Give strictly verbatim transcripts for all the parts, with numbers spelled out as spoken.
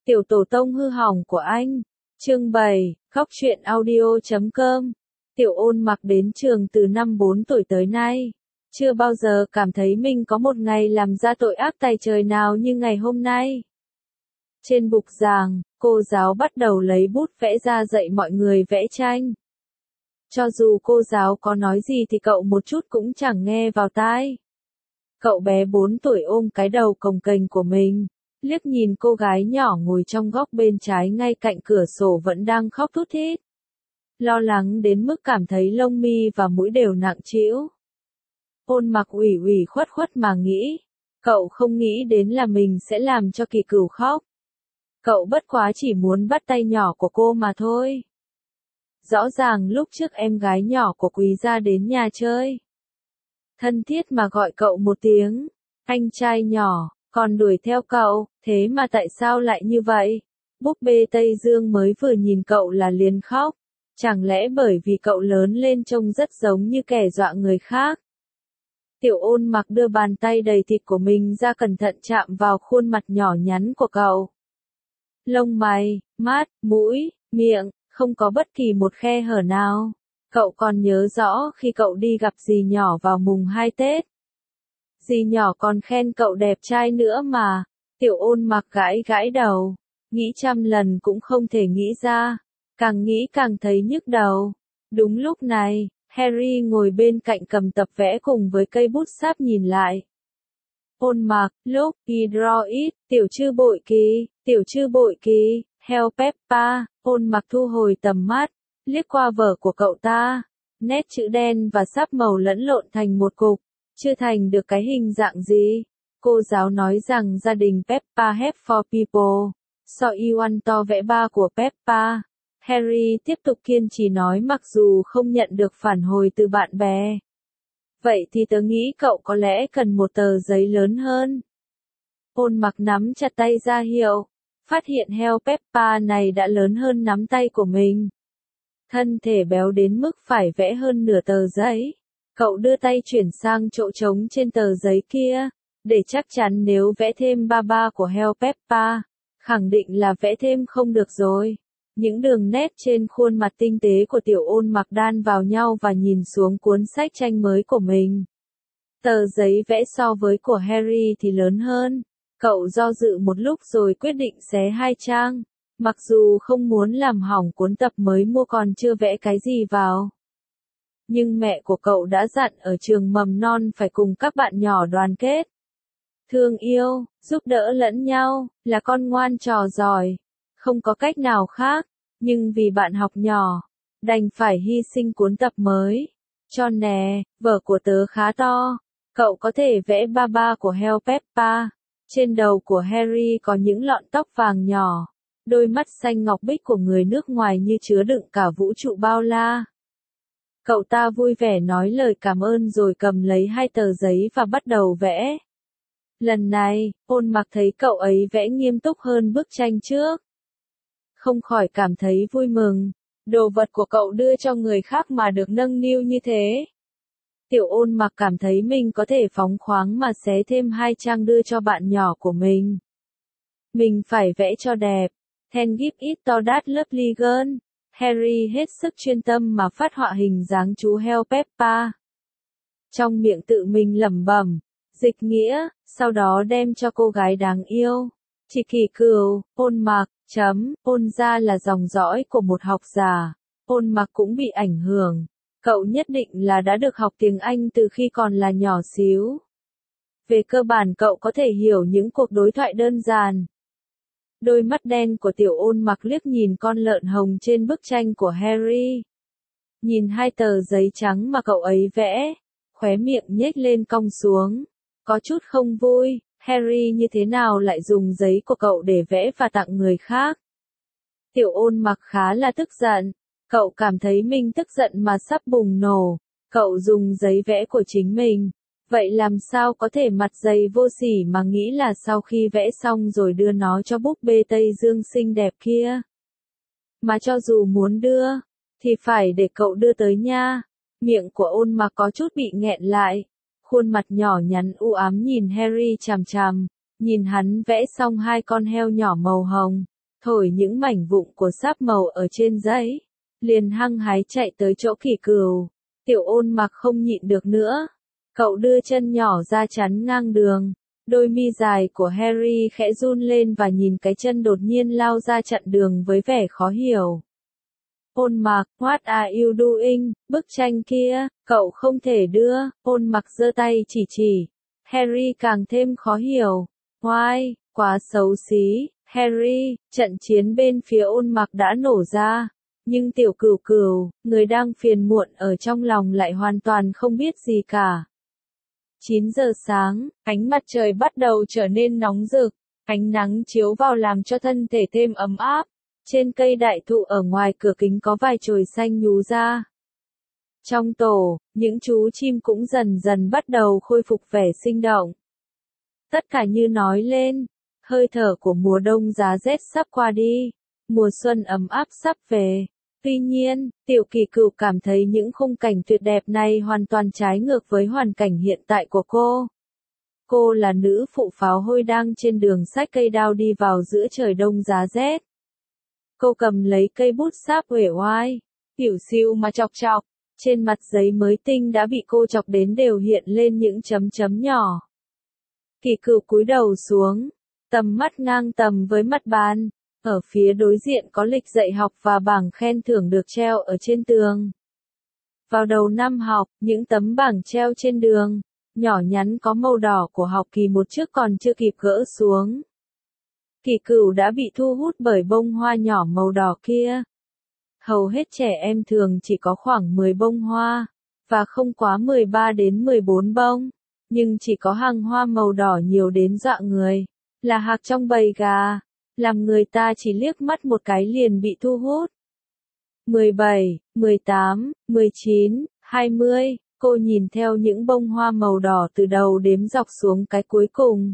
Tiểu tổ tông hư hỏng của anh. Chương bảy, Góc truyện audio chấm com. Tiểu Ôn Mặc đến trường từ năm bốn tuổi tới nay. Chưa bao giờ cảm thấy mình có một ngày làm ra tội ác tày trời nào như ngày hôm nay. Trên bục giảng, cô giáo bắt đầu lấy bút vẽ ra dạy mọi người vẽ tranh. Cho dù cô giáo có nói gì thì cậu một chút cũng chẳng nghe vào tai. Cậu bé bốn tuổi ôm cái đầu cồng kềnh của mình, liếc nhìn cô gái nhỏ ngồi trong góc bên trái ngay cạnh cửa sổ vẫn đang khóc thút thít. Lo lắng đến mức cảm thấy lông mi và mũi đều nặng trĩu. Ôn Mặc ủy ủy khuất khuất mà nghĩ, cậu không nghĩ đến là mình sẽ làm cho Kỳ Cửu khóc. Cậu bất quá chỉ muốn bắt tay nhỏ của cô mà thôi. Rõ ràng lúc trước em gái nhỏ của Quý gia đến nhà chơi. Thân thiết mà gọi cậu một tiếng, anh trai nhỏ, còn đuổi theo cậu, thế mà tại sao lại như vậy? Búp bê Tây Dương mới vừa nhìn cậu là liền khóc, chẳng lẽ bởi vì cậu lớn lên trông rất giống như kẻ dọa người khác? Tiểu Ôn Mặc đưa bàn tay đầy thịt của mình ra cẩn thận chạm vào khuôn mặt nhỏ nhắn của cậu. Lông mày, mắt, mũi, miệng, không có bất kỳ một khe hở nào. Cậu còn nhớ rõ khi cậu đi gặp dì nhỏ vào mùng hai Tết. Dì nhỏ còn khen cậu đẹp trai nữa mà. Tiểu Ôn Mặc gãi gãi đầu, nghĩ trăm lần cũng không thể nghĩ ra, càng nghĩ càng thấy nhức đầu. Đúng lúc này, Harry ngồi bên cạnh cầm tập vẽ cùng với cây bút sáp nhìn lại. Ôn Mặc, look, he draw it, tiểu chư bội kỳ, tiểu chư bội kỳ, help Peppa. Ôn Mặc thu hồi tầm mắt, liếc qua vở của cậu ta, nét chữ đen và sáp màu lẫn lộn thành một cục, chưa thành được cái hình dạng gì. Cô giáo nói rằng gia đình Peppa have four people, so you want to vẽ ba của Peppa. Harry tiếp tục kiên trì nói mặc dù không nhận được phản hồi từ bạn bè. Vậy thì tớ nghĩ cậu có lẽ cần một tờ giấy lớn hơn. Ôn Mặc nắm chặt tay ra hiệu, phát hiện heo Peppa này đã lớn hơn nắm tay của mình. Thân thể béo đến mức phải vẽ hơn nửa tờ giấy. Cậu đưa tay chuyển sang chỗ trống trên tờ giấy kia, để chắc chắn nếu vẽ thêm ba ba của heo Peppa, khẳng định là vẽ thêm không được rồi. Những đường nét trên khuôn mặt tinh tế của Tiểu Ôn Mặc đan vào nhau và nhìn xuống cuốn sách tranh mới của mình. Tờ giấy vẽ so với của Harry thì lớn hơn. Cậu do dự một lúc rồi quyết định xé hai trang. Mặc dù không muốn làm hỏng cuốn tập mới mua còn chưa vẽ cái gì vào. Nhưng mẹ của cậu đã dặn ở trường mầm non phải cùng các bạn nhỏ đoàn kết. Thương yêu, giúp đỡ lẫn nhau, là con ngoan trò giỏi. Không có cách nào khác, nhưng vì bạn học nhỏ, đành phải hy sinh cuốn tập mới. Cho nè, vở của tớ khá to, cậu có thể vẽ ba ba của heo Peppa. Trên đầu của Harry có những lọn tóc vàng nhỏ, đôi mắt xanh ngọc bích của người nước ngoài như chứa đựng cả vũ trụ bao la. Cậu ta vui vẻ nói lời cảm ơn rồi cầm lấy hai tờ giấy và bắt đầu vẽ. Lần này, Ôn Mặc thấy cậu ấy vẽ nghiêm túc hơn bức tranh trước. Không khỏi cảm thấy vui mừng, đồ vật của cậu đưa cho người khác mà được nâng niu như thế. Tiểu Ôn Mặc cảm thấy mình có thể phóng khoáng mà xé thêm hai trang đưa cho bạn nhỏ của mình. Mình phải vẽ cho đẹp. Then give it to that lovely girl. Harry hết sức chuyên tâm mà phát họa hình dáng chú heo Peppa. Trong miệng tự mình lẩm bẩm, dịch nghĩa, sau đó đem cho cô gái đáng yêu. Chỉ Kỳ Cửu, Ôn Mặc, chấm, Ôn gia là dòng dõi của một học giả. Ôn Mặc cũng bị ảnh hưởng. Cậu nhất định là đã được học tiếng Anh từ khi còn là nhỏ xíu. Về cơ bản cậu có thể hiểu những cuộc đối thoại đơn giản. Đôi mắt đen của Tiểu Ôn Mặc liếc nhìn con lợn hồng trên bức tranh của Harry. Nhìn hai tờ giấy trắng mà cậu ấy vẽ, khóe miệng nhếch lên cong xuống. Có chút không vui, Harry như thế nào lại dùng giấy của cậu để vẽ và tặng người khác. Tiểu Ôn Mặc khá là tức giận. Cậu cảm thấy mình tức giận mà sắp bùng nổ. Cậu dùng giấy vẽ của chính mình. Vậy làm sao có thể mặt dày vô sỉ mà nghĩ là sau khi vẽ xong rồi đưa nó cho búp bê Tây Dương xinh đẹp kia. Mà cho dù muốn đưa, thì phải để cậu đưa tới nha. Miệng của Ôn Mặc có chút bị nghẹn lại. Khuôn mặt nhỏ nhắn u ám nhìn Harry chằm chằm. Nhìn hắn vẽ xong hai con heo nhỏ màu hồng. thổi những mảnh vụn của sáp màu ở trên giấy, liền hăng hái chạy tới chỗ Kỳ Cửu. Tiểu Ôn Mặc không nhịn được nữa, cậu đưa chân nhỏ ra chắn ngang đường, đôi mi dài của Harry khẽ run lên và nhìn cái chân đột nhiên lao ra chặn đường với vẻ khó hiểu. Ôn Mặc, what are you doing? Bức tranh kia, cậu không thể đưa. Ôn Mặc giơ tay chỉ chỉ. Harry càng thêm khó hiểu. Why, quá xấu xí. Harry, trận chiến bên phía Ôn Mặc đã nổ ra. Nhưng Tiểu Cửu Cửu, người đang phiền muộn ở trong lòng lại hoàn toàn không biết gì cả. chín giờ sáng, ánh mặt trời bắt đầu trở nên nóng rực. Ánh nắng chiếu vào làm cho thân thể thêm ấm áp. Trên cây đại thụ ở ngoài cửa kính có vài chồi xanh nhú ra. Trong tổ, những chú chim cũng dần dần bắt đầu khôi phục vẻ sinh động. Tất cả như nói lên, hơi thở của mùa đông giá rét sắp qua đi, mùa xuân ấm áp sắp về. Tuy nhiên, Tiểu Kỳ Cửu cảm thấy những khung cảnh tuyệt đẹp này hoàn toàn trái ngược với hoàn cảnh hiện tại của cô. Cô là nữ phụ pháo hôi đang trên đường xách cây đao đi vào giữa trời đông giá rét. Cô cầm lấy cây bút sáp uể oai, tiểu xìu mà chọc chọc, trên mặt giấy mới tinh đã bị cô chọc đến đều hiện lên những chấm chấm nhỏ. Kỳ Cửu cúi đầu xuống, tầm mắt ngang tầm với mặt bàn, ở phía đối diện có lịch dạy học và bảng khen thưởng được treo ở trên tường. Vào đầu năm học, những tấm bảng treo trên đường, nhỏ nhắn có màu đỏ của học kỳ một trước còn chưa kịp gỡ xuống. Kỳ Cửu đã bị thu hút bởi bông hoa nhỏ màu đỏ kia. Hầu hết trẻ em thường chỉ có khoảng mười bông hoa, và không quá mười ba đến mười bốn bông, nhưng chỉ có hàng hoa màu đỏ nhiều đến dọa người, là hạc trong bầy gà, làm người ta chỉ liếc mắt một cái liền bị thu hút. mười bảy, mười tám, mười chín, hai mươi, cô nhìn theo những bông hoa màu đỏ từ đầu đếm dọc xuống cái cuối cùng.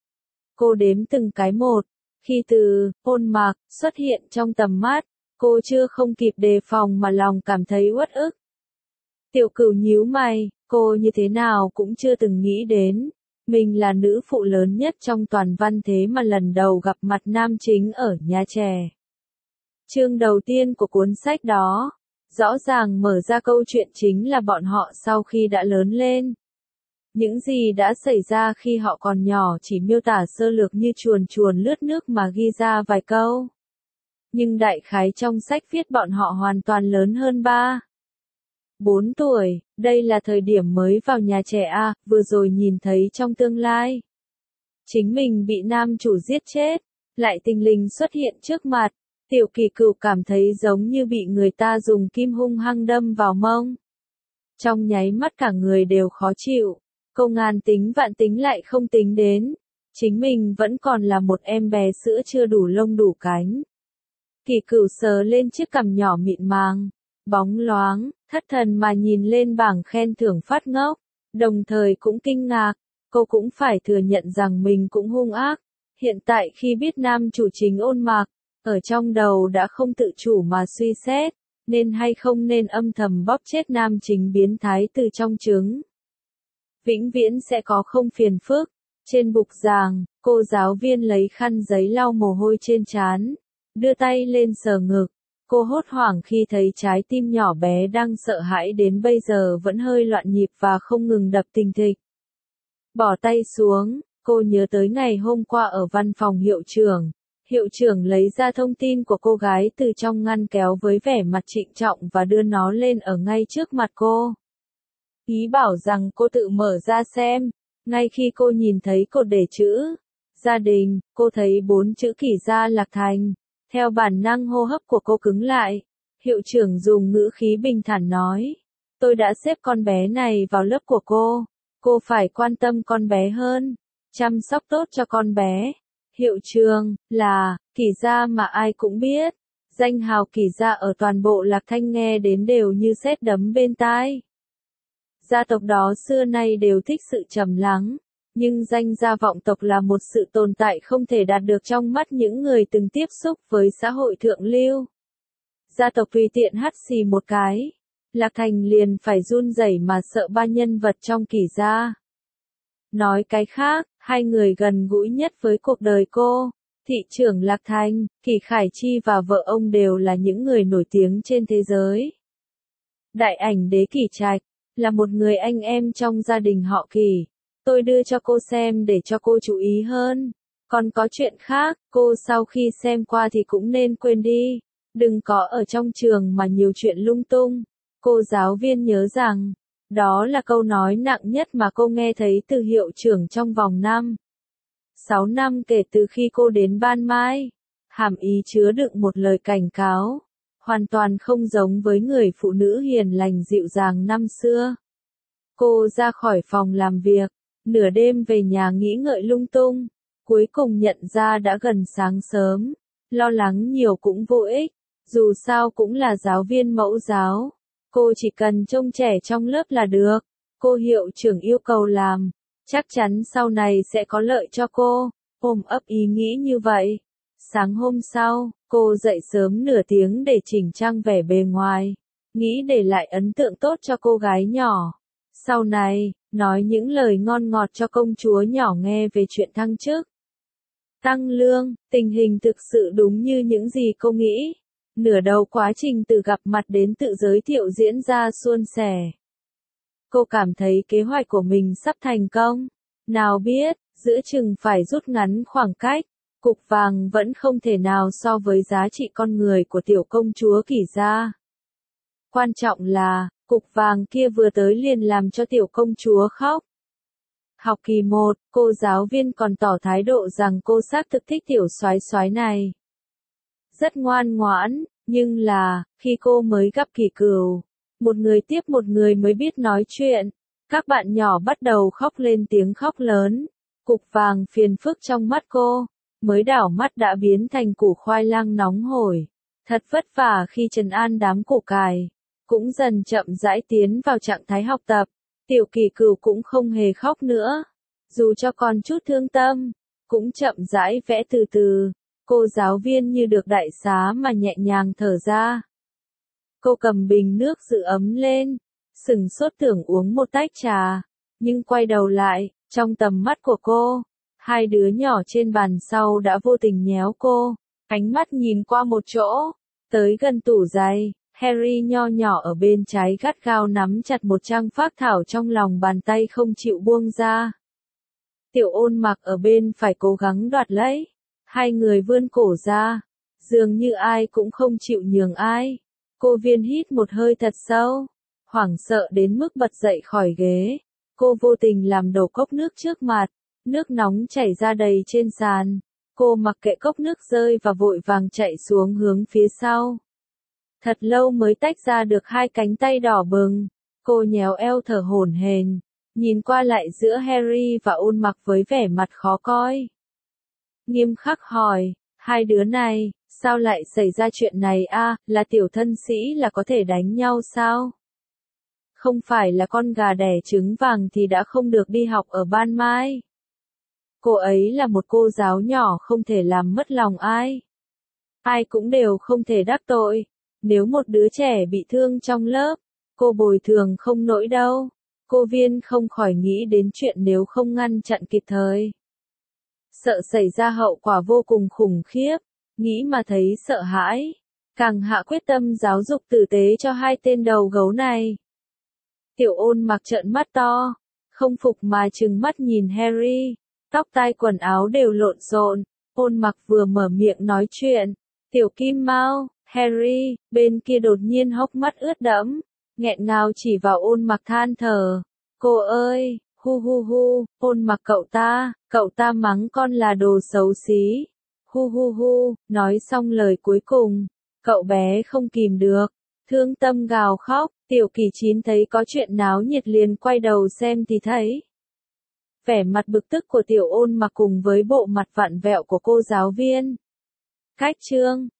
Cô đếm từng cái một. Khi từ Ôn Mặc xuất hiện trong tầm mắt, cô chưa không kịp đề phòng mà lòng cảm thấy uất ức. Tiểu Cửu nhíu mày, cô như thế nào cũng chưa từng nghĩ đến, mình là nữ phụ lớn nhất trong toàn văn thế mà lần đầu gặp mặt nam chính ở nhà trẻ. Chương đầu tiên của cuốn sách đó, rõ ràng mở ra câu chuyện chính là bọn họ sau khi đã lớn lên. Những gì đã xảy ra khi họ còn nhỏ chỉ miêu tả sơ lược như chuồn chuồn lướt nước mà ghi ra vài câu. Nhưng đại khái trong sách viết bọn họ hoàn toàn lớn hơn ba, bốn tuổi, đây là thời điểm mới vào nhà trẻ A, vừa rồi nhìn thấy trong tương lai. Chính mình bị nam chủ giết chết, lại tình lình xuất hiện trước mặt, Tiểu Kỳ Cửu cảm thấy giống như bị người ta dùng kim hung hăng đâm vào mông. Trong nháy mắt cả người đều khó chịu. Cô ngàn tính vạn tính lại không tính đến, chính mình vẫn còn là một em bé sữa chưa đủ lông đủ cánh. Kỳ Cửu sờ lên chiếc cằm nhỏ mịn màng, bóng loáng, thất thần mà nhìn lên bảng khen thưởng phát ngốc, đồng thời cũng kinh ngạc, cô cũng phải thừa nhận rằng mình cũng hung ác. Hiện tại khi biết nam chủ chính Ôn Mặc, ở trong đầu đã không tự chủ mà suy xét, nên hay không nên âm thầm bóp chết nam chính biến thái từ trong trứng. Vĩnh viễn sẽ có không phiền phức. Trên bục giảng, cô giáo viên lấy khăn giấy lau mồ hôi trên trán, đưa tay lên sờ ngực. Cô hốt hoảng khi thấy trái tim nhỏ bé đang sợ hãi đến bây giờ vẫn hơi loạn nhịp và không ngừng đập thình thịch. Bỏ tay xuống, cô nhớ tới ngày hôm qua ở văn phòng hiệu trưởng. Hiệu trưởng lấy ra thông tin của cô gái từ trong ngăn kéo với vẻ mặt trịnh trọng và đưa nó lên ở ngay trước mặt cô. Ý bảo rằng cô tự mở ra xem. Ngay khi cô nhìn thấy cột đề chữ gia đình, cô thấy bốn chữ Kỷ Gia Lạc Thành. Theo bản năng hô hấp của cô cứng lại. Hiệu trưởng dùng ngữ khí bình thản nói, tôi đã xếp con bé này vào lớp của cô. Cô phải quan tâm con bé hơn, chăm sóc tốt cho con bé. Hiệu trưởng là Kỷ Gia mà ai cũng biết. Danh hào Kỷ Gia ở toàn bộ Lạc Thanh nghe đến đều như sét đấm bên tai. Gia tộc đó xưa nay đều thích sự trầm lắng, nhưng danh gia vọng tộc là một sự tồn tại không thể đạt được trong mắt những người từng tiếp xúc với xã hội thượng lưu. Gia tộc tùy tiện hắt xì một cái, Lạc Thành liền phải run rẩy mà sợ ba nhân vật trong Kỷ Gia. Nói cái khác, hai người gần gũi nhất với cuộc đời cô, Thị trưởng Lạc Thành, Kỷ Khải Chi và vợ ông đều là những người nổi tiếng trên thế giới. Đại ảnh đế Kỷ Trạch, là một người anh em trong gia đình họ Kỷ. Tôi đưa cho cô xem để cho cô chú ý hơn. Còn có chuyện khác, cô sau khi xem qua thì cũng nên quên đi. Đừng có ở trong trường mà nhiều chuyện lung tung. Cô giáo viên nhớ rằng, đó là câu nói nặng nhất mà cô nghe thấy từ hiệu trưởng trong vòng năm. sáu năm kể từ khi cô đến Ban Mai. Hàm ý chứa đựng một lời cảnh cáo. Hoàn toàn không giống với người phụ nữ hiền lành dịu dàng năm xưa. Cô ra khỏi phòng làm việc, nửa đêm về nhà nghĩ ngợi lung tung. Cuối cùng nhận ra đã gần sáng sớm. Lo lắng nhiều cũng vô ích. Dù sao cũng là giáo viên mẫu giáo. Cô chỉ cần trông trẻ trong lớp là được. Cô hiệu trưởng yêu cầu làm. Chắc chắn sau này sẽ có lợi cho cô. Ôm ấp ý nghĩ như vậy. Sáng hôm sau, cô dậy sớm nửa tiếng để chỉnh trang vẻ bề ngoài. Nghĩ để lại ấn tượng tốt cho cô gái nhỏ. Sau này, nói những lời ngon ngọt cho công chúa nhỏ nghe về chuyện thăng chức. Tăng lương, tình hình thực sự đúng như những gì cô nghĩ. Nửa đầu quá trình từ gặp mặt đến tự giới thiệu diễn ra suôn sẻ. Cô cảm thấy kế hoạch của mình sắp thành công. Nào biết, giữa chừng phải rút ngắn khoảng cách. Cục vàng vẫn không thể nào so với giá trị con người của tiểu công chúa Kỷ gia. Quan trọng là, cục vàng kia vừa tới liền làm cho tiểu công chúa khóc. Học kỳ một, cô giáo viên còn tỏ thái độ rằng cô xác thực thích tiểu soái soái này. Rất ngoan ngoãn, nhưng là, khi cô mới gặp Kỷ Cửu, một người tiếp một người mới biết nói chuyện, các bạn nhỏ bắt đầu khóc lên tiếng khóc lớn. Cục vàng phiền phức trong mắt cô, mới đảo mắt đã biến thành củ khoai lang nóng hổi. Thật vất vả khi trấn an đám củ cải, cũng dần chậm rãi tiến vào trạng thái học tập. Tiểu Kỷ Cửu cũng không hề khóc nữa, dù cho còn chút thương tâm, cũng chậm rãi vẽ từ từ. Cô giáo viên như được đại xá mà nhẹ nhàng thở ra. Cô cầm bình nước giữ ấm lên, sừng sốt tưởng uống một tách trà, nhưng quay đầu lại, trong tầm mắt của cô, hai đứa nhỏ trên bàn sau đã vô tình nhéo cô, ánh mắt nhìn qua một chỗ, tới gần tủ giày. Harry nho nhỏ ở bên trái gắt gao nắm chặt một trang phác thảo trong lòng bàn tay không chịu buông ra. Tiểu Ôn Mặc ở bên phải cố gắng đoạt lấy. Hai người vươn cổ ra, dường như ai cũng không chịu nhường ai. Cô Viên hít một hơi thật sâu, hoảng sợ đến mức bật dậy khỏi ghế. Cô vô tình làm đổ cốc nước trước mặt, nước nóng chảy ra đầy trên sàn. Cô mặc kệ cốc nước rơi và vội vàng chạy xuống hướng phía sau. Thật lâu mới tách ra được hai cánh tay đỏ bừng. Cô nhéo eo thở hổn hển, nhìn qua lại giữa Harry và Ôn Mặc với vẻ mặt khó coi. Nghiêm khắc hỏi, hai đứa này, sao lại xảy ra chuyện này a? À, là tiểu thân sĩ là có thể đánh nhau sao? Không phải là con gà đẻ trứng vàng thì đã không được đi học ở Ban Mai. Cô ấy là một cô giáo nhỏ không thể làm mất lòng ai. Ai cũng đều không thể đắc tội. Nếu một đứa trẻ bị thương trong lớp, cô bồi thường không nổi đâu. Cô Viên không khỏi nghĩ đến chuyện nếu không ngăn chặn kịp thời. Sợ xảy ra hậu quả vô cùng khủng khiếp, nghĩ mà thấy sợ hãi. Càng hạ quyết tâm giáo dục tử tế cho hai tên đầu gấu này. Tiểu Ôn Mặc trợn mắt to, không phục mà trừng mắt nhìn Harry, tóc tai quần áo đều lộn xộn. Ôn Mặc vừa mở miệng nói chuyện, tiểu Kim Mao, Harry, bên kia đột nhiên hốc mắt ướt đẫm, nghẹn ngào chỉ vào Ôn Mặc than thở. Cô ơi, hu hu hu, Ôn Mặc cậu ta, cậu ta mắng con là đồ xấu xí. Hu hu hu, nói xong lời cuối cùng, cậu bé không kìm được, thương tâm gào khóc. Tiểu Kỳ Chín thấy có chuyện náo nhiệt liền quay đầu xem thì thấy vẻ mặt bực tức của Tiểu Ôn Mặc cùng với bộ mặt vặn vẹo của cô giáo viên. Cách chương